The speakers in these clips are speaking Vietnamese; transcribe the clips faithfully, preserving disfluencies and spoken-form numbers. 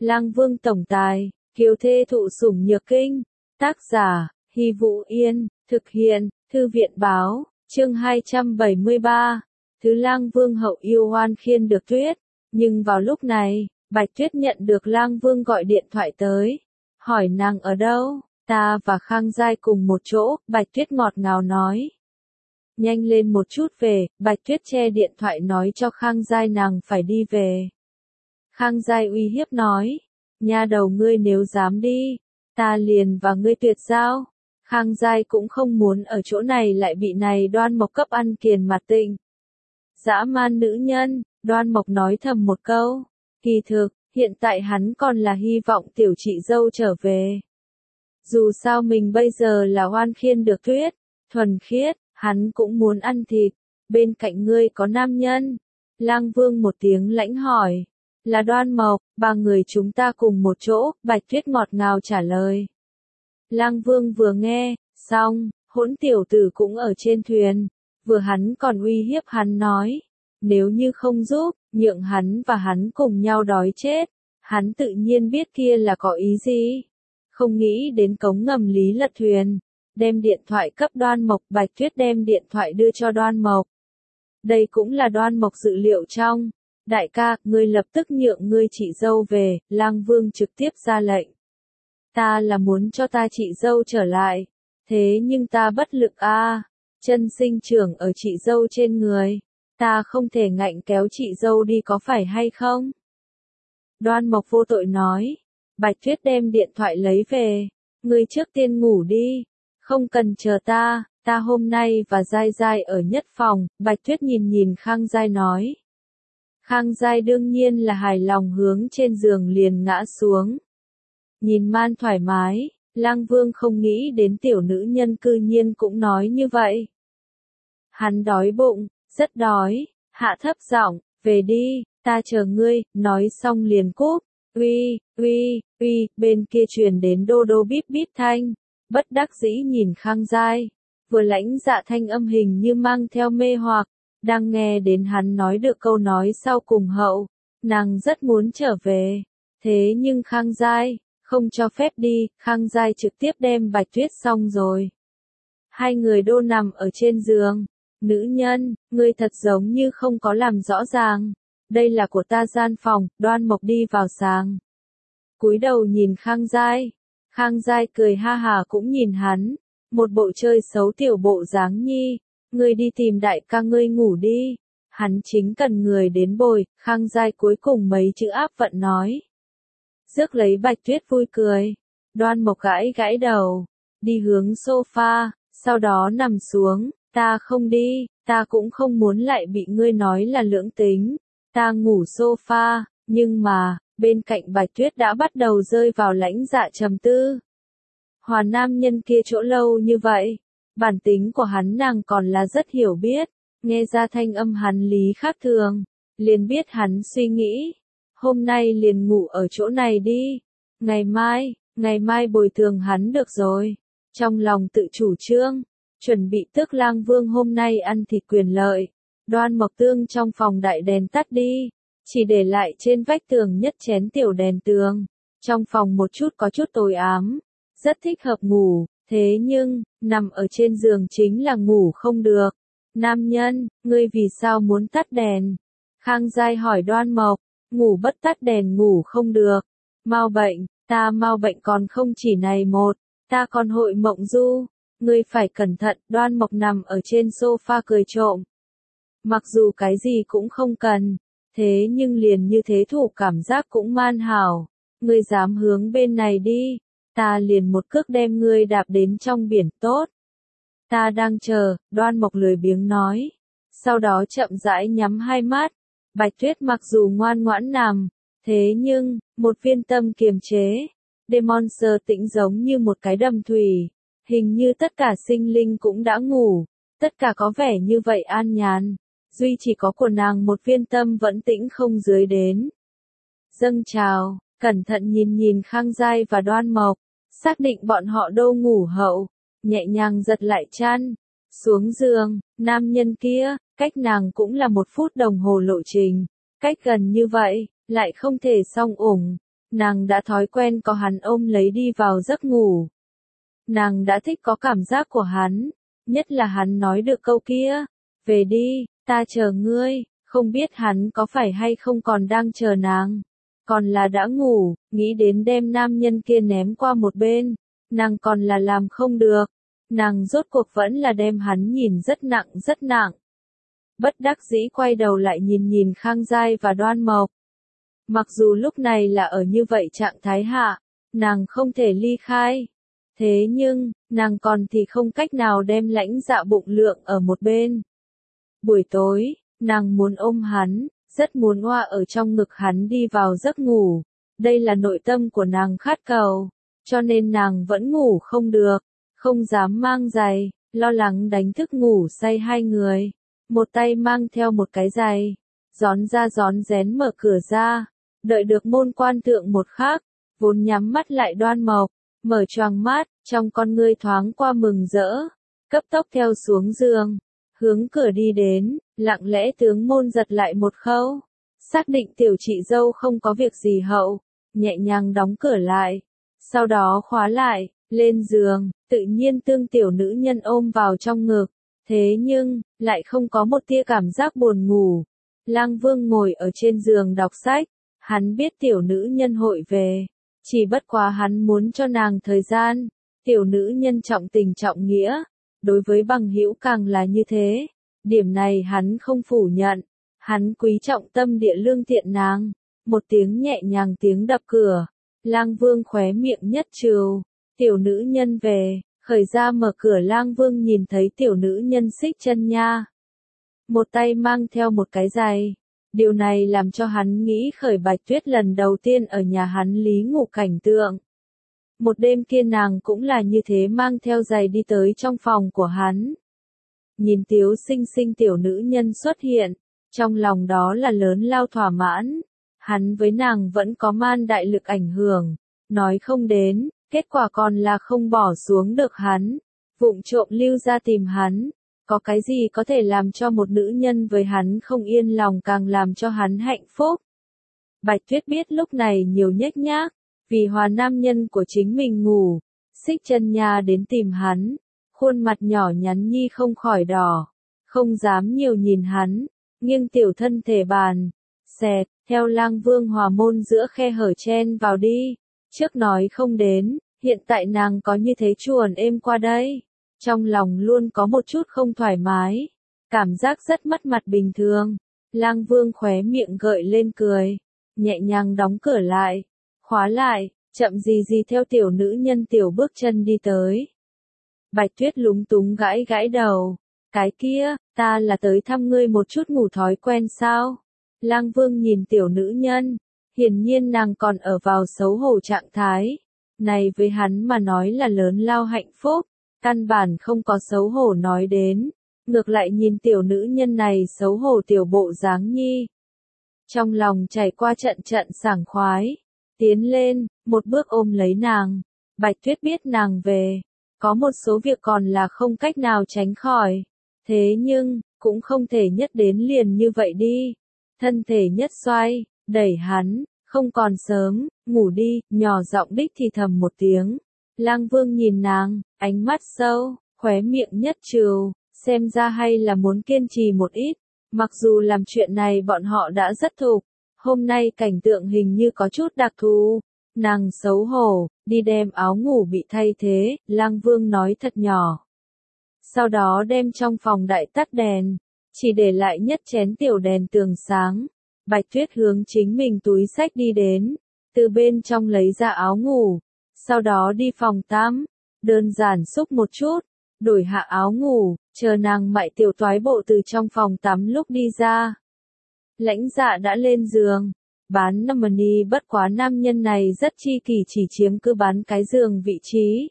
Lang Vương tổng tài, kiều thê thụ sủng nhược kinh. Tác giả, Hy Vũ Yên, thực hiện, Thư viện báo, chương hai trăm bảy mươi ba. Thứ Lang Vương hậu yêu Hoan Khiên được Tuyết. Nhưng vào lúc này, Bạch Tuyết nhận được Lang Vương gọi điện thoại tới. Hỏi nàng ở đâu, ta và Khang Giai cùng một chỗ, Bạch Tuyết ngọt ngào nói. Nhanh lên một chút về, Bạch Tuyết che điện thoại nói cho Khang Giai nàng phải đi về. Khang Giai uy hiếp nói, nha đầu ngươi nếu dám đi, ta liền và ngươi tuyệt giao. Khang Giai cũng không muốn ở chỗ này lại bị này Đoan Mộc cấp ăn kiền mặt tịnh. Dã man nữ nhân, Đoan Mộc nói thầm một câu, kỳ thực, hiện tại hắn còn là hy vọng tiểu chị dâu trở về. Dù sao mình bây giờ là Hoan Khiên được Tuyết, thuần khiết, hắn cũng muốn ăn thịt, bên cạnh ngươi có nam nhân. Lang Vương một tiếng lãnh hỏi, là Đoan Mộc, ba người chúng ta cùng một chỗ, Bạch Tuyết ngọt ngào trả lời. Lang Vương vừa nghe, xong, hỗn tiểu tử cũng ở trên thuyền, vừa hắn còn uy hiếp hắn nói, nếu như không giúp, nhượng hắn và hắn cùng nhau đói chết, hắn tự nhiên biết kia là có ý gì. Không nghĩ đến cống ngầm lý lật thuyền, đem điện thoại cấp Đoan Mộc, Bạch Tuyết đem điện thoại đưa cho Đoan Mộc. Đây cũng là Đoan Mộc dự liệu trong. Đại ca, ngươi lập tức nhượng ngươi chị dâu về, Lang Vương trực tiếp ra lệnh. Ta là muốn cho ta chị dâu trở lại, thế nhưng ta bất lực a, à. Chân sinh trưởng ở chị dâu trên người, ta không thể ngạnh kéo chị dâu đi có phải hay không? Đoan Mộc vô tội nói, Bạch Tuyết đem điện thoại lấy về, ngươi trước tiên ngủ đi, không cần chờ ta, ta hôm nay và Giai Giai ở nhất phòng. Bạch Tuyết nhìn nhìn Khang Giai nói. Khang Giai đương nhiên là hài lòng hướng trên giường liền ngã xuống. Nhìn man thoải mái, Lang Vương không nghĩ đến tiểu nữ nhân cư nhiên cũng nói như vậy. Hắn đói bụng, rất đói, hạ thấp giọng, về đi, ta chờ ngươi, nói xong liền cúp. Uy, uy, uy, bên kia truyền đến đô đô bíp bíp thanh, bất đắc dĩ nhìn Khang Giai, vừa lãnh dạ thanh âm hình như mang theo mê hoặc, đang nghe đến hắn nói được câu nói sau cùng hậu, nàng rất muốn trở về, thế nhưng Khang Giai, không cho phép đi, Khang Giai trực tiếp đem Bạch Tuyết xong rồi. Hai người đô nằm ở trên giường, nữ nhân, ngươi thật giống như không có làm rõ ràng. Đây là của ta gian phòng, Đoan Mộc đi vào sàng. Cúi đầu nhìn Khang Giai. Khang Giai cười ha hà cũng nhìn hắn. Một bộ chơi xấu tiểu bộ dáng nhi. Ngươi đi tìm đại ca ngươi ngủ đi. Hắn chính cần người đến bồi. Khang Giai cuối cùng mấy chữ áp vận nói. Rước lấy Bạch Tuyết vui cười. Đoan Mộc gãi gãi đầu. Đi hướng sofa. Sau đó nằm xuống. Ta không đi. Ta cũng không muốn lại bị ngươi nói là lưỡng tính. Ta ngủ sofa, nhưng mà, bên cạnh Bạch Tuyết đã bắt đầu rơi vào lãnh dạ trầm tư. Hòa nam nhân kia chỗ lâu như vậy, bản tính của hắn nàng còn là rất hiểu biết, nghe ra thanh âm hắn lý khác thường, liền biết hắn suy nghĩ. Hôm nay liền ngủ ở chỗ này đi, ngày mai, ngày mai bồi thường hắn được rồi. Trong lòng tự chủ trương, chuẩn bị tước Lang Vương hôm nay ăn thịt quyền lợi. Đoan Mộc Tương trong phòng đại đèn tắt đi, chỉ để lại trên vách tường nhất chén tiểu đèn tường. Trong phòng một chút có chút tối ám, rất thích hợp ngủ, thế nhưng, nằm ở trên giường chính là ngủ không được. Nam nhân, ngươi vì sao muốn tắt đèn? Khang Giai hỏi Đoan Mộc, ngủ bất tắt đèn ngủ không được. Mau bệnh, ta mau bệnh còn không chỉ này một, ta còn hội mộng du. Ngươi phải cẩn thận, Đoan Mộc nằm ở trên sofa cười trộm. Mặc dù cái gì cũng không cần, thế nhưng liền như thế thủ cảm giác cũng man hảo. Ngươi dám hướng bên này đi, ta liền một cước đem ngươi đạp đến trong biển tốt. Ta đang chờ, Đoan Mộc lười biếng nói. Sau đó chậm rãi nhắm hai mắt. Bạch Tuyết mặc dù ngoan ngoãn nằm, thế nhưng, một viên tâm kiềm chế. Demon sơ tĩnh giống như một cái đầm thủy. Hình như tất cả sinh linh cũng đã ngủ, tất cả có vẻ như vậy an nhàn. Duy chỉ có của nàng một viên tâm vẫn tĩnh không dưới đến. Dâng trào, cẩn thận nhìn nhìn Khang Giai và Đoan Mộc, xác định bọn họ đâu ngủ hậu, nhẹ nhàng giật lại chăn, xuống giường, nam nhân kia, cách nàng cũng là một phút đồng hồ lộ trình, cách gần như vậy, lại không thể song ủng, Nàng đã thói quen có hắn ôm lấy đi vào giấc ngủ. Nàng đã thích có cảm giác của hắn, nhất là hắn nói được câu kia, về đi, ta chờ ngươi, không biết hắn có phải hay không còn đang chờ nàng, còn là đã ngủ, nghĩ đến đem nam nhân kia ném qua một bên, nàng còn là làm không được, nàng rốt cuộc vẫn là đem hắn nhìn rất nặng rất nặng. Bất đắc dĩ quay đầu lại nhìn nhìn Khang Giai và Đoan Mộc. Mặc dù lúc này là ở như vậy trạng thái hạ, nàng không thể ly khai. Thế nhưng, nàng còn thì không cách nào đem lãnh dạ bụng lượng ở một bên. Buổi tối, nàng muốn ôm hắn, rất muốn hoa ở trong ngực hắn đi vào giấc ngủ. Đây là nội tâm của nàng khát cầu, cho nên nàng vẫn ngủ không được, không dám mang giày, lo lắng đánh thức ngủ say hai người. Một tay mang theo một cái giày, gión ra gión rén mở cửa ra, đợi được môn quan thượng một khắc, vốn nhắm mắt lại Đoan Mộc, mở choàng mắt, trong con ngươi thoáng qua mừng rỡ, cấp tốc theo xuống giường, hướng cửa đi đến, lặng lẽ tướng môn giật lại một khâu, xác định tiểu chị dâu không có việc gì hậu, nhẹ nhàng đóng cửa lại, sau đó khóa lại, lên giường, tự nhiên tương tiểu nữ nhân ôm vào trong ngực. Thế nhưng, lại không có một tia cảm giác buồn ngủ. Lang Vương ngồi ở trên giường đọc sách, hắn biết tiểu nữ nhân hội về, chỉ bất quá hắn muốn cho nàng thời gian. Tiểu nữ nhân trọng tình trọng nghĩa, đối với bằng hữu càng là như thế. Điểm này hắn không phủ nhận, hắn quý trọng tâm địa lương thiện nàng. Một tiếng nhẹ nhàng tiếng đập cửa, Lang Vương khóe miệng nhất trừ, tiểu nữ nhân về. Khởi ra mở cửa Lang Vương nhìn thấy tiểu nữ nhân Xích Chân Nha. Một tay mang theo một cái giày. Điều này làm cho hắn nghĩ khởi Bạch Tuyết lần đầu tiên ở nhà hắn lý ngủ cảnh tượng. Một đêm kia nàng cũng là như thế mang theo giày đi tới trong phòng của hắn. Nhìn tiếu xinh xinh tiểu nữ nhân xuất hiện, trong lòng đó là lớn lao thỏa mãn. Hắn với nàng vẫn có man đại lực ảnh hưởng, nói không đến. Kết quả còn là không bỏ xuống được hắn, vụng trộm lưu ra tìm hắn, có cái gì có thể làm cho một nữ nhân với hắn không yên lòng càng làm cho hắn hạnh phúc. Bạch Tuyết biết lúc này nhiều nhếch nhác, vì hòa nam nhân của chính mình ngủ, Xích Chân Nha đến tìm hắn, khuôn mặt nhỏ nhắn nhi không khỏi đỏ, không dám nhiều nhìn hắn, nghiêng tiểu thân thể bàn, xẹt, theo Lang Vương hòa môn giữa khe hở chen vào đi. Trước nói không đến, hiện tại nàng có như thế chuồn êm qua đây, trong lòng luôn có một chút không thoải mái, cảm giác rất mất mặt bình thường. Lang Vương khóe miệng gợi lên cười, nhẹ nhàng đóng cửa lại, khóa lại, chậm gì gì theo tiểu nữ nhân tiểu bước chân đi tới. Bạch Tuyết lúng túng gãi gãi đầu, cái kia, ta là tới thăm ngươi một chút ngủ thói quen sao? Lang Vương nhìn tiểu nữ nhân. Hiển nhiên nàng còn ở vào xấu hổ trạng thái. Này với hắn mà nói là lớn lao hạnh phúc, căn bản không có xấu hổ nói đến. Ngược lại nhìn tiểu nữ nhân này xấu hổ tiểu bộ dáng nhi. Trong lòng chảy qua trận trận sảng khoái. Tiến lên, một bước ôm lấy nàng. Bạch Tuyết biết nàng về. Có một số việc còn là không cách nào tránh khỏi. Thế nhưng, cũng không thể nhất đến liền như vậy đi. Thân thể nhất xoay. Đẩy hắn, không còn sớm, ngủ đi, nhỏ giọng đích thì thầm một tiếng. Lang Vương nhìn nàng, ánh mắt sâu, khóe miệng nhất trừ, xem ra hay là muốn kiên trì một ít. Mặc dù làm chuyện này bọn họ đã rất thục, hôm nay cảnh tượng hình như có chút đặc thù. Nàng xấu hổ, đi đem áo ngủ bị thay thế, Lang Vương nói thật nhỏ. Sau đó đem trong phòng đại tắt đèn, chỉ để lại nhất chén tiểu đèn tường sáng. Bạch Tuyết hướng chính mình túi xách đi đến, từ bên trong lấy ra áo ngủ, sau đó đi phòng tắm, đơn giản xúc một chút, đổi hạ áo ngủ, chờ nàng mại tiểu toái bộ từ trong phòng tắm lúc đi ra. Lãnh Dạ đã lên giường, bán năm money bất quá nam nhân này rất chi kỳ chỉ chiếm cứ bán cái giường vị trí,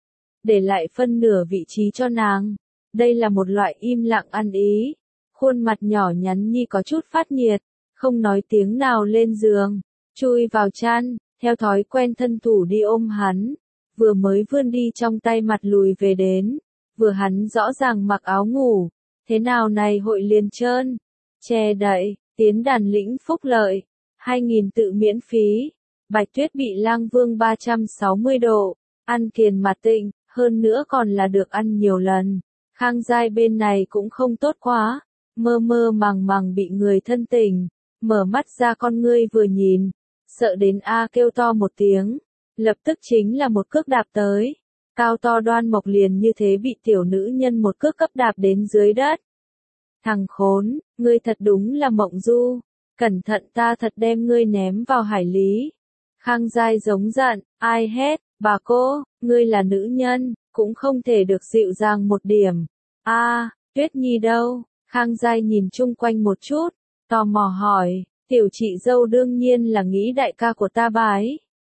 để lại phân nửa vị trí cho nàng. Đây là một loại im lặng ăn ý, khuôn mặt nhỏ nhắn nhi có chút phát nhiệt. Không nói tiếng nào lên giường, chui vào chăn, theo thói quen thân thủ đi ôm hắn, vừa mới vươn đi trong tay mặt lùi về đến, vừa hắn rõ ràng mặc áo ngủ, thế nào này hội liền trơn, che đậy, tiến đàn lĩnh phúc lợi, hai nghìn tự miễn phí, Bạch Tuyết bị Lang Vương ba trăm sáu mươi độ, ăn kiền mặt tịnh, hơn nữa còn là được ăn nhiều lần. Khang Giai bên này cũng không tốt quá, mơ mơ màng màng bị người thân tình, mở mắt ra con ngươi vừa nhìn, sợ đến a kêu to một tiếng, lập tức chính là một cước đạp tới. Cao to Đoan Mộc liền như thế bị tiểu nữ nhân một cước cấp đạp đến dưới đất. Thằng khốn, ngươi thật đúng là mộng du, cẩn thận ta thật đem ngươi ném vào hải lý. Khang Giai giống giận, ai hét, bà cô, ngươi là nữ nhân, cũng không thể được dịu dàng một điểm. A, Tuyết Nhi đâu? Khang Giai nhìn chung quanh một chút, tò mò hỏi, tiểu chị dâu đương nhiên là nghĩ đại ca của ta bái.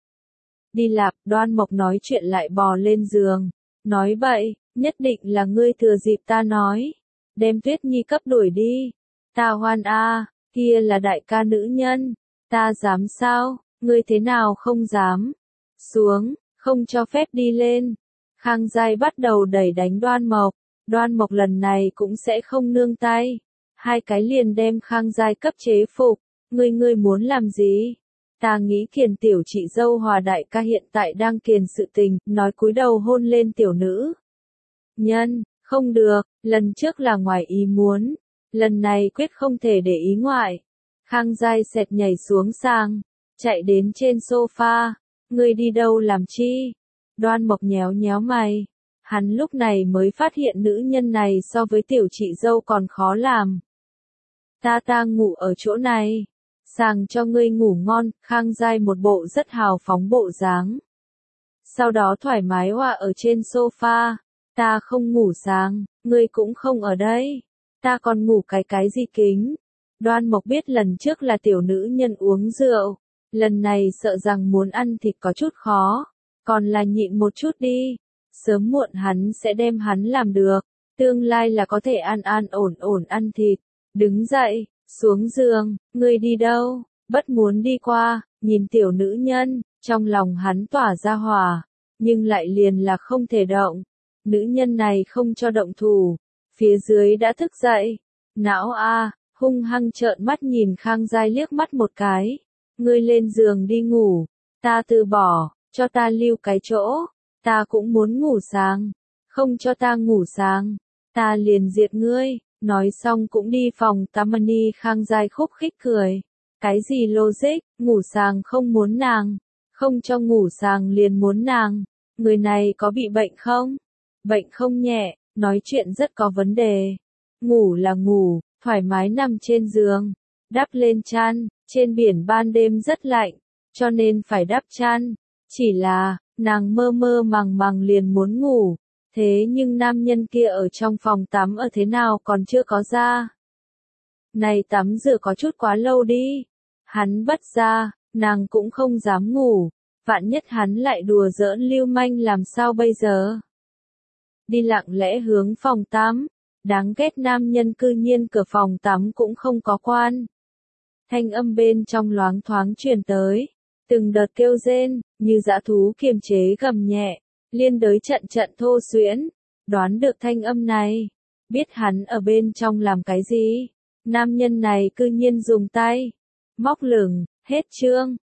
Đi lạc, Đoan Mộc nói chuyện lại bò lên giường, nói bậy, nhất định là ngươi thừa dịp ta nói, đem Tuyết Nhi cấp đuổi đi. Ta hoan a, kia là đại ca nữ nhân, ta dám sao, ngươi thế nào không dám. Xuống, không cho phép đi lên. Khang Giai bắt đầu đẩy đánh Đoan Mộc, Đoan Mộc lần này cũng sẽ không nương tay. Hai cái liền đem Khang Giai cấp chế phục, ngươi ngươi muốn làm gì? Ta nghĩ kiền tiểu chị dâu hòa đại ca hiện tại đang kiền sự tình, nói cúi đầu hôn lên tiểu nữ. Nhân, không được, lần trước là ngoài ý muốn, lần này quyết không thể để ý ngoại. Khang Giai xẹt nhảy xuống sang, chạy đến trên sofa, ngươi đi đâu làm chi? Đoan Mộc nhéo nhéo mày, hắn lúc này mới phát hiện nữ nhân này so với tiểu chị dâu còn khó làm. Ta ta ngủ ở chỗ này. Sàng cho ngươi ngủ ngon, Khang Giai một bộ rất hào phóng bộ dáng. Sau đó thoải mái hòa ở trên sofa, ta không ngủ sáng, ngươi cũng không ở đây, ta còn ngủ cái cái gì kính. Đoan Mộc biết lần trước là tiểu nữ nhân uống rượu, lần này sợ rằng muốn ăn thịt có chút khó, còn là nhịn một chút đi, sớm muộn hắn sẽ đem hắn làm được, tương lai là có thể an an ổn ổn ăn thịt. Đứng dậy, xuống giường, ngươi đi đâu? Bất muốn đi qua, nhìn tiểu nữ nhân, trong lòng hắn tỏa ra hỏa, nhưng lại liền là không thể động. Nữ nhân này không cho động thủ, phía dưới đã thức dậy. Não a, hung hăng trợn mắt nhìn Khang Giai liếc mắt một cái. Ngươi lên giường đi ngủ, ta từ bỏ, cho ta lưu cái chỗ, ta cũng muốn ngủ sáng, không cho ta ngủ sáng, ta liền diệt ngươi. Nói xong cũng đi phòng Tamani. Khang Giai khúc khích cười. Cái gì logic, ngủ sàng không muốn nàng, không cho ngủ sàng liền muốn nàng, người này có bị bệnh không? Bệnh không nhẹ, nói chuyện rất có vấn đề. Ngủ là ngủ, thoải mái nằm trên giường, đắp lên chăn, trên biển ban đêm rất lạnh, cho nên phải đắp chăn. Chỉ là, nàng mơ mơ màng màng liền muốn ngủ. Thế nhưng nam nhân kia ở trong phòng tắm ở thế nào còn chưa có ra. Này tắm rửa có chút quá lâu đi. Hắn bất ra, nàng cũng không dám ngủ. Vạn nhất hắn lại đùa giỡn lưu manh làm sao bây giờ. Đi lặng lẽ hướng phòng tắm. Đáng ghét nam nhân cư nhiên cửa phòng tắm cũng không có quan. Thanh âm bên trong loáng thoáng truyền tới. Từng đợt kêu rên, như dã thú kiềm chế gầm nhẹ. Liên đới trận trận thô xuyễn, đoán được thanh âm này, biết hắn ở bên trong làm cái gì. Nam nhân này cư nhiên dùng tay, móc lửng, hết chương.